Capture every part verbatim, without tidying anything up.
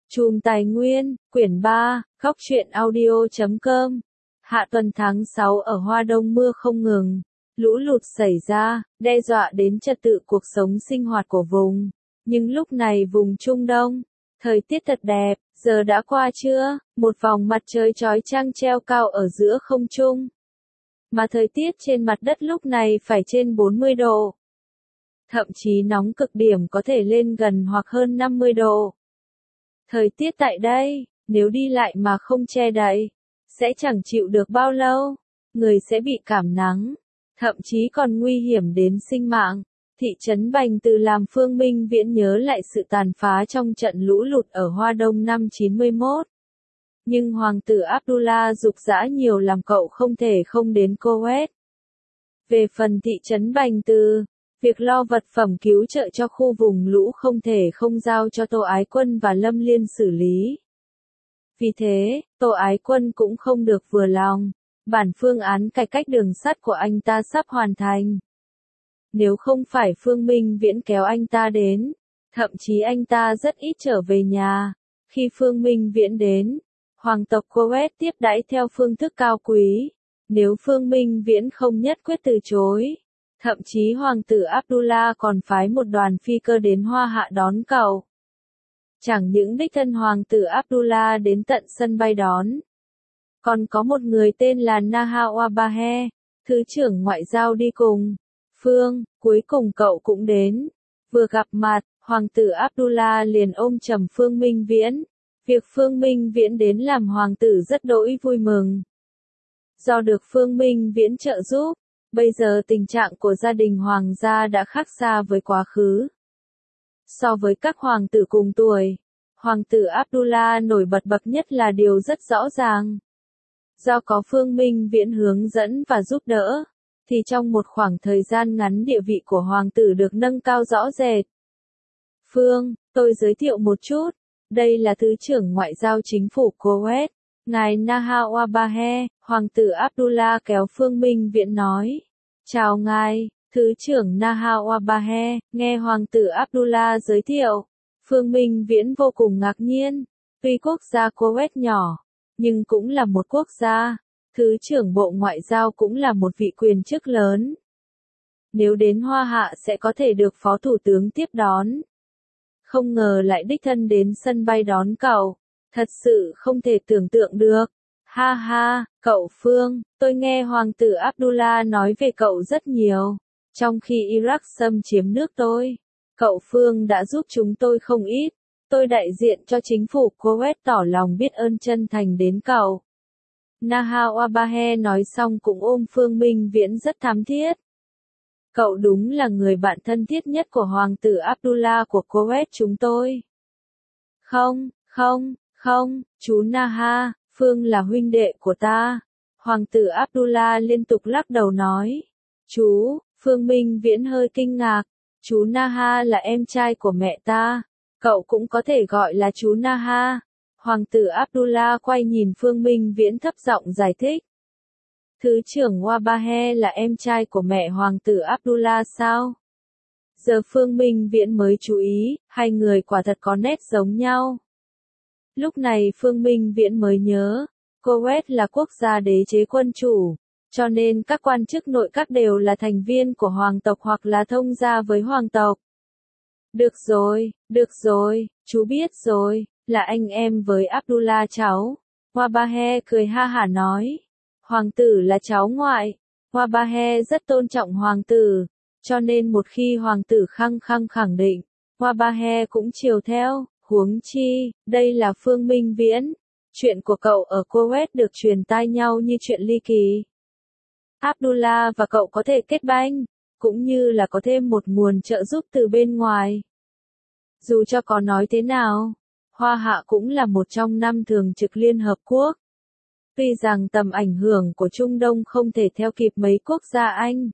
Chùm Tài Nguyên, quyển ba, góc truyện audio chấm com. Hạ tuần tháng sáu ở Hoa Đông mưa không ngừng, lũ lụt xảy ra, đe dọa đến trật tự cuộc sống sinh hoạt của vùng. Nhưng lúc này vùng Trung Đông, thời tiết thật đẹp, giờ đã qua trưa, một vòng mặt trời chói chang treo cao ở giữa không trung. Mà thời tiết trên mặt đất lúc này phải trên bốn mươi độ. Thậm chí nóng cực điểm có thể lên gần hoặc hơn năm mươi độ. Thời tiết tại đây, nếu đi lại mà không che đậy, sẽ chẳng chịu được bao lâu, người sẽ bị cảm nắng, thậm chí còn nguy hiểm đến sinh mạng. Thị trấn Bành Từ làm Phương Minh Viễn nhớ lại sự tàn phá trong trận lũ lụt ở Hoa Đông năm chín mươi mốt. Nhưng hoàng tử Abdullah giục giã nhiều làm cậu không thể không đến Kuwait. Về phần thị trấn Bành Từ, việc lo vật phẩm cứu trợ cho khu vùng lũ không thể không giao cho Tô Ái Quân và Lâm Liên xử lý. Vì thế, Tô Ái Quân cũng không được vừa lòng, bản phương án cải cách đường sắt của anh ta sắp hoàn thành. Nếu không phải Phương Minh Viễn kéo anh ta đến, thậm chí anh ta rất ít trở về nhà. Khi Phương Minh Viễn đến, hoàng tộc Kuwait tiếp đãi theo phương thức cao quý. Nếu Phương Minh Viễn không nhất quyết từ chối, thậm chí hoàng tử Abdullah còn phái một đoàn phi cơ đến Hoa Hạ đón cậu. Chẳng những đích thân hoàng tử Abdullah đến tận sân bay đón, còn có một người tên là Naha Wabahe, thứ trưởng ngoại giao đi cùng. Phương, cuối cùng cậu cũng đến. Vừa gặp mặt, hoàng tử Abdullah liền ôm chầm Phương Minh Viễn. Việc Phương Minh Viễn đến làm hoàng tử rất đỗi vui mừng. Do được Phương Minh Viễn trợ giúp, bây giờ tình trạng của gia đình hoàng gia đã khác xa với quá khứ. So với các hoàng tử cùng tuổi, hoàng tử Abdullah nổi bật bậc nhất là điều rất rõ ràng. Do có Phương Minh Viễn hướng dẫn và giúp đỡ, thì trong một khoảng thời gian ngắn địa vị của hoàng tử được nâng cao rõ rệt. Phương, tôi giới thiệu một chút, đây là Thứ trưởng Ngoại giao Chính phủ Kuwait, ngài Naha Wabahe. Hoàng tử Abdullah kéo Phương Minh Viễn nói. Chào ngài, Thứ trưởng Naha Wabahe. Nghe hoàng tử Abdullah giới thiệu, Phương Minh Viễn vô cùng ngạc nhiên. Tuy quốc gia Kuwait nhỏ, nhưng cũng là một quốc gia. Thứ trưởng Bộ Ngoại giao cũng là một vị quyền chức lớn. Nếu đến Hoa Hạ sẽ có thể được Phó Thủ tướng tiếp đón. Không ngờ lại đích thân đến sân bay đón cậu. Thật sự không thể tưởng tượng được. Ha ha, cậu Phương, tôi nghe hoàng tử Abdullah nói về cậu rất nhiều. Trong khi Iraq xâm chiếm nước tôi, cậu Phương đã giúp chúng tôi không ít. Tôi đại diện cho chính phủ Kuwait tỏ lòng biết ơn chân thành đến cậu. Naha Wabahe nói xong cũng ôm Phương Minh Viễn rất thắm thiết. Cậu đúng là người bạn thân thiết nhất của hoàng tử Abdullah của Kuwait chúng tôi. Không, không, không, chú Naha, Phương là huynh đệ của ta. Hoàng tử Abdullah liên tục lắc đầu nói. Chú, Phương Minh Viễn hơi kinh ngạc. Chú Naha là em trai của mẹ ta. Cậu cũng có thể gọi là chú Naha. Hoàng tử Abdullah quay nhìn Phương Minh Viễn thấp giọng giải thích. Thứ trưởng Wabahe là em trai của mẹ hoàng tử Abdullah sao? Giờ Phương Minh Viễn mới chú ý, hai người quả thật có nét giống nhau. Lúc này Phương Minh Viễn mới nhớ, Kuwait là quốc gia đế chế quân chủ, cho nên các quan chức nội các đều là thành viên của hoàng tộc hoặc là thông gia với hoàng tộc. Được rồi, được rồi, chú biết rồi, là anh em với Abdullah cháu. Wabahe cười ha hả nói. Hoàng tử là cháu ngoại. Wabahe rất tôn trọng hoàng tử, cho nên một khi hoàng tử khăng khăng khẳng định, Wabahe cũng chiều theo. Huống chi, đây là Phương Minh Viễn. Chuyện của cậu ở Kuwait được truyền tai nhau như chuyện ly kỳ. Abdullah và cậu có thể kết banh, cũng như là có thêm một nguồn trợ giúp từ bên ngoài. Dù cho có nói thế nào, Hoa Hạ cũng là một trong năm thường trực Liên Hợp Quốc. Tuy rằng tầm ảnh hưởng của Trung Đông không thể theo kịp mấy quốc gia Anh,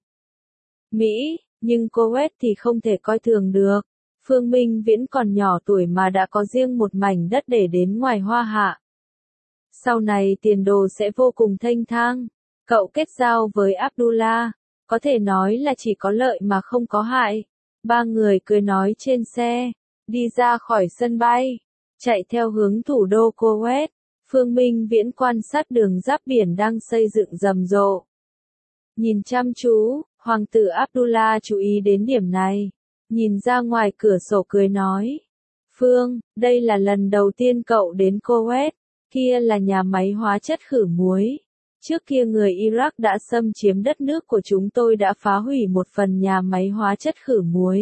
Mỹ, nhưng Kuwait thì không thể coi thường được. Phương Minh Viễn còn nhỏ tuổi mà đã có riêng một mảnh đất để đến ngoài Hoa Hạ. Sau này tiền đồ sẽ vô cùng thênh thang. Cậu kết giao với Abdullah, có thể nói là chỉ có lợi mà không có hại. Ba người cười nói trên xe, đi ra khỏi sân bay. Chạy theo hướng thủ đô Kuwait, Phương Minh Viễn quan sát đường giáp biển đang xây dựng rầm rộ. Nhìn chăm chú, Hoàng tử Abdullah chú ý đến điểm này. Nhìn ra ngoài cửa sổ cười nói. Phương, đây là lần đầu tiên cậu đến Kuwait, kia là nhà máy hóa chất khử muối. Trước kia người Iraq đã xâm chiếm đất nước của chúng tôi đã phá hủy một phần nhà máy hóa chất khử muối.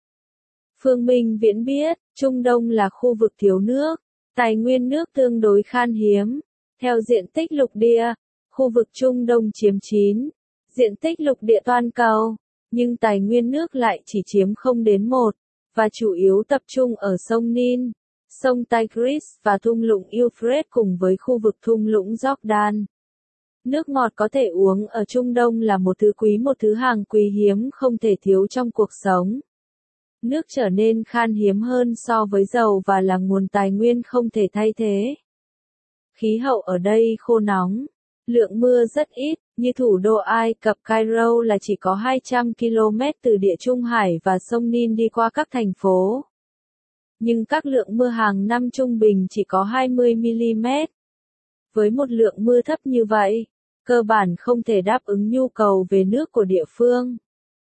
Phương Minh Viễn biết, Trung Đông là khu vực thiếu nước, tài nguyên nước tương đối khan hiếm. Theo diện tích lục địa, khu vực Trung Đông chiếm chín, diện tích lục địa toàn cầu, nhưng tài nguyên nước lại chỉ chiếm không đến một, và chủ yếu tập trung ở sông Nin, sông Tigris và thung lũng Euphrates cùng với khu vực thung lũng Jordan. Nước ngọt có thể uống ở Trung Đông là một thứ quý một thứ hàng quý hiếm không thể thiếu trong cuộc sống. Nước trở nên khan hiếm hơn so với dầu và là nguồn tài nguyên không thể thay thế. Khí hậu ở đây khô nóng, lượng mưa rất ít, như thủ đô Ai Cập Cairo là chỉ có hai trăm ki lô mét từ Địa Trung Hải và sông Nin đi qua các thành phố. Nhưng các lượng mưa hàng năm trung bình chỉ có hai mươi mi-li-mét. Với một lượng mưa thấp như vậy, cơ bản không thể đáp ứng nhu cầu về nước của địa phương.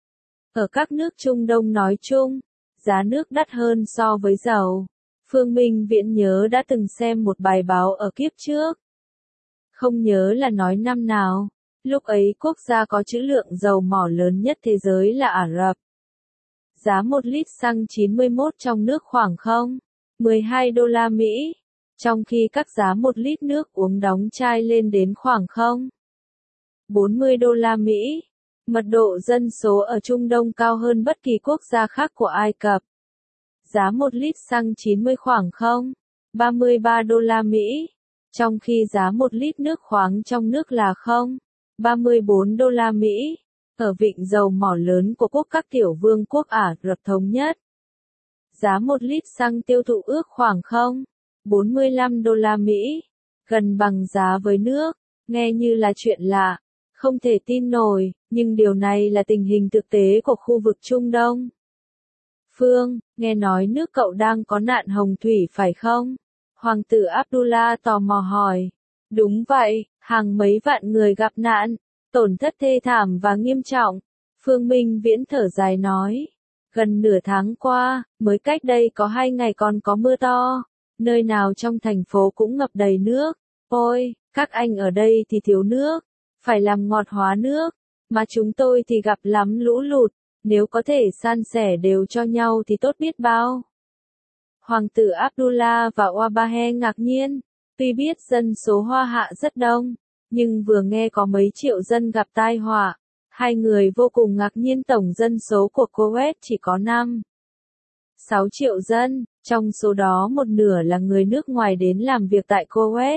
Ở các nước Trung Đông nói chung, giá nước đắt hơn so với dầu. Phương Minh Viễn nhớ đã từng xem một bài báo ở kiếp trước. Không nhớ là nói năm nào, lúc ấy quốc gia có trữ lượng dầu mỏ lớn nhất thế giới là Ả Rập. Giá một lít xăng chín mươi mốt trong nước khoảng không phẩy mười hai đô la Mỹ, trong khi các giá một lít nước uống đóng chai lên đến khoảng không phẩy bốn mươi đô la Mỹ. Mật độ dân số ở Trung Đông cao hơn bất kỳ quốc gia khác của Ai Cập. Giá một lít xăng chín mươi khoảng không phẩy ba mươi ba đô la Mỹ, trong khi giá một lít nước khoáng trong nước là không phẩy ba mươi bốn đô la Mỹ. Ở vịnh dầu mỏ lớn của quốc các tiểu vương quốc Ả Rập Thống Nhất, giá một lít xăng tiêu thụ ước khoảng không phẩy bốn mươi lăm đô la Mỹ, gần bằng giá với nước. Nghe như là chuyện lạ, không thể tin nổi, nhưng điều này là tình hình thực tế của khu vực Trung Đông. Phương, nghe nói nước cậu đang có nạn hồng thủy phải không? Hoàng tử Abdullah tò mò hỏi. Đúng vậy, hàng mấy vạn người gặp nạn, tổn thất thê thảm và nghiêm trọng. Phương Minh Viễn thở dài nói. Gần nửa tháng qua, mới cách đây có hai ngày còn có mưa to, nơi nào trong thành phố cũng ngập đầy nước. Ôi, các anh ở đây thì thiếu nước, phải làm ngọt hóa nước, mà chúng tôi thì gặp lắm lũ lụt, nếu có thể san sẻ đều cho nhau thì tốt biết bao. Hoàng tử Abdullah và Wabahe ngạc nhiên, tuy biết dân số Hoa Hạ rất đông, nhưng vừa nghe có mấy triệu dân gặp tai họa, hai người vô cùng ngạc nhiên. Tổng dân số của Kuwait chỉ có năm phẩy sáu triệu dân, trong số đó một nửa là người nước ngoài đến làm việc tại Kuwait.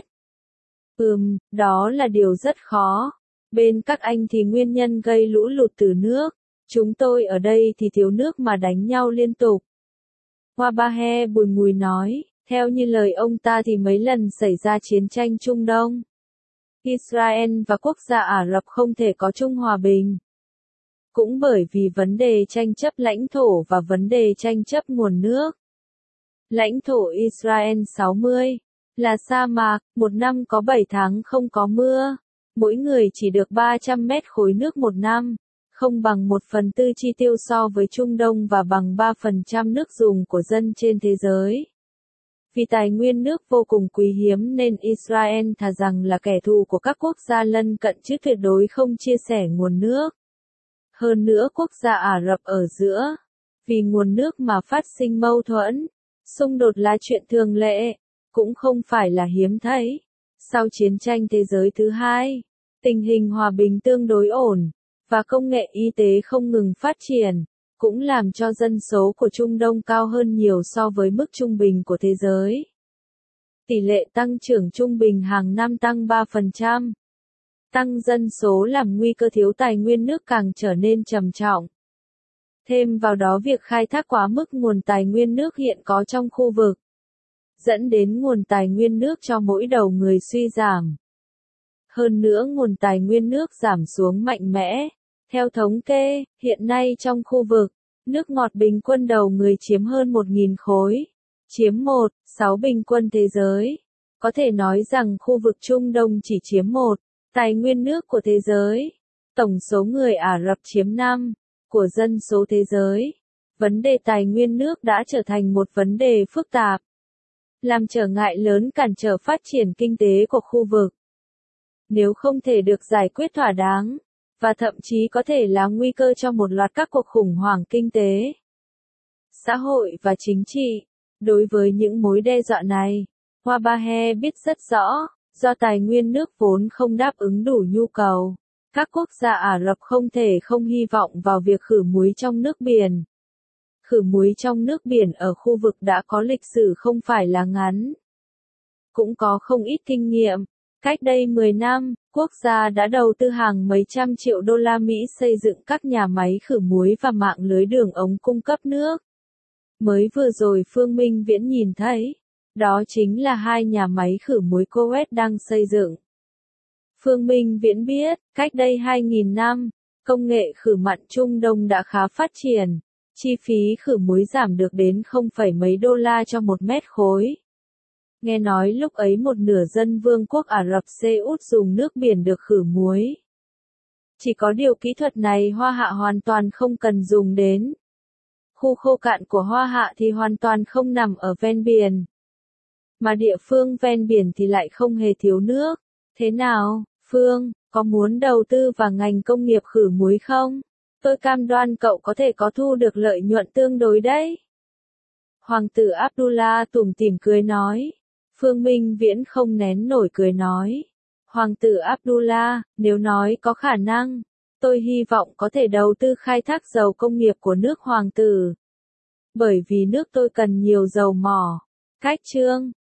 Ừm, đó là điều rất khó. Bên các anh thì nguyên nhân gây lũ lụt từ nước, chúng tôi ở đây thì thiếu nước mà đánh nhau liên tục. Wabahe bùi ngùi nói, theo như lời ông ta thì mấy lần xảy ra chiến tranh Trung Đông, Israel và quốc gia Ả Rập không thể có chung hòa bình. Cũng bởi vì vấn đề tranh chấp lãnh thổ và vấn đề tranh chấp nguồn nước. Lãnh thổ Israel sáu mươi là sa mạc, một năm có bảy tháng không có mưa, mỗi người chỉ được ba trăm mét khối nước một năm, không bằng một phần tư chi tiêu so với Trung Đông và bằng ba phần trăm nước dùng của dân trên thế giới. Vì tài nguyên nước vô cùng quý hiếm nên Israel thà rằng là kẻ thù của các quốc gia lân cận chứ tuyệt đối không chia sẻ nguồn nước. Hơn nữa quốc gia Ả Rập ở giữa, vì nguồn nước mà phát sinh mâu thuẫn, xung đột là chuyện thường lệ, cũng không phải là hiếm thấy. Sau chiến tranh thế giới thứ hai, tình hình hòa bình tương đối ổn, và công nghệ y tế không ngừng phát triển, cũng làm cho dân số của Trung Đông cao hơn nhiều so với mức trung bình của thế giới. Tỷ lệ tăng trưởng trung bình hàng năm tăng ba phần trăm. Tăng dân số làm nguy cơ thiếu tài nguyên nước càng trở nên trầm trọng. Thêm vào đó việc khai thác quá mức nguồn tài nguyên nước hiện có trong khu vực, dẫn đến nguồn tài nguyên nước cho mỗi đầu người suy giảm. Hơn nữa nguồn tài nguyên nước giảm xuống mạnh mẽ. Theo thống kê, hiện nay trong khu vực, nước ngọt bình quân đầu người chiếm hơn một nghìn khối, Chiếm một phẩy sáu bình quân thế giới. Có thể nói rằng khu vực Trung Đông chỉ chiếm một tài nguyên nước của thế giới. Tổng số người Ả Rập chiếm năm của dân số thế giới. Vấn đề tài nguyên nước đã trở thành một vấn đề phức tạp, làm trở ngại lớn cản trở phát triển kinh tế của khu vực. Nếu không thể được giải quyết thỏa đáng, và thậm chí có thể là nguy cơ cho một loạt các cuộc khủng hoảng kinh tế, xã hội và chính trị. Đối với những mối đe dọa này, Wabahe biết rất rõ, do tài nguyên nước vốn không đáp ứng đủ nhu cầu, các quốc gia Ả Rập không thể không hy vọng vào việc khử muối trong nước biển. Khử muối trong nước biển ở khu vực đã có lịch sử không phải là ngắn, cũng có không ít kinh nghiệm. Cách đây mười năm, quốc gia đã đầu tư hàng mấy trăm triệu đô la Mỹ xây dựng các nhà máy khử muối và mạng lưới đường ống cung cấp nước. Mới vừa rồi Phương Minh Viễn nhìn thấy, đó chính là hai nhà máy khử muối Kuwait đang xây dựng. Phương Minh Viễn biết, cách đây hai nghìn năm, công nghệ khử mặn Trung Đông đã khá phát triển, chi phí khử muối giảm được đến không phẩy mấy đô la cho một mét khối. Nghe nói lúc ấy một nửa dân Vương quốc Ả Rập Xê Út dùng nước biển được khử muối. Chỉ có điều kỹ thuật này Hoa Hạ hoàn toàn không cần dùng đến. Khu khô cạn của Hoa Hạ thì hoàn toàn không nằm ở ven biển. Mà địa phương ven biển thì lại không hề thiếu nước. Thế nào, Phương, có muốn đầu tư vào ngành công nghiệp khử muối không? Tôi cam đoan cậu có thể có thu được lợi nhuận tương đối đấy. Hoàng tử Abdullah tủm tỉm cười nói. Phương Minh Viễn không nén nổi cười nói. Hoàng tử Abdullah, nếu nói có khả năng, tôi hy vọng có thể đầu tư khai thác dầu công nghiệp của nước Hoàng tử. Bởi vì nước tôi cần nhiều dầu mỏ. Cách chương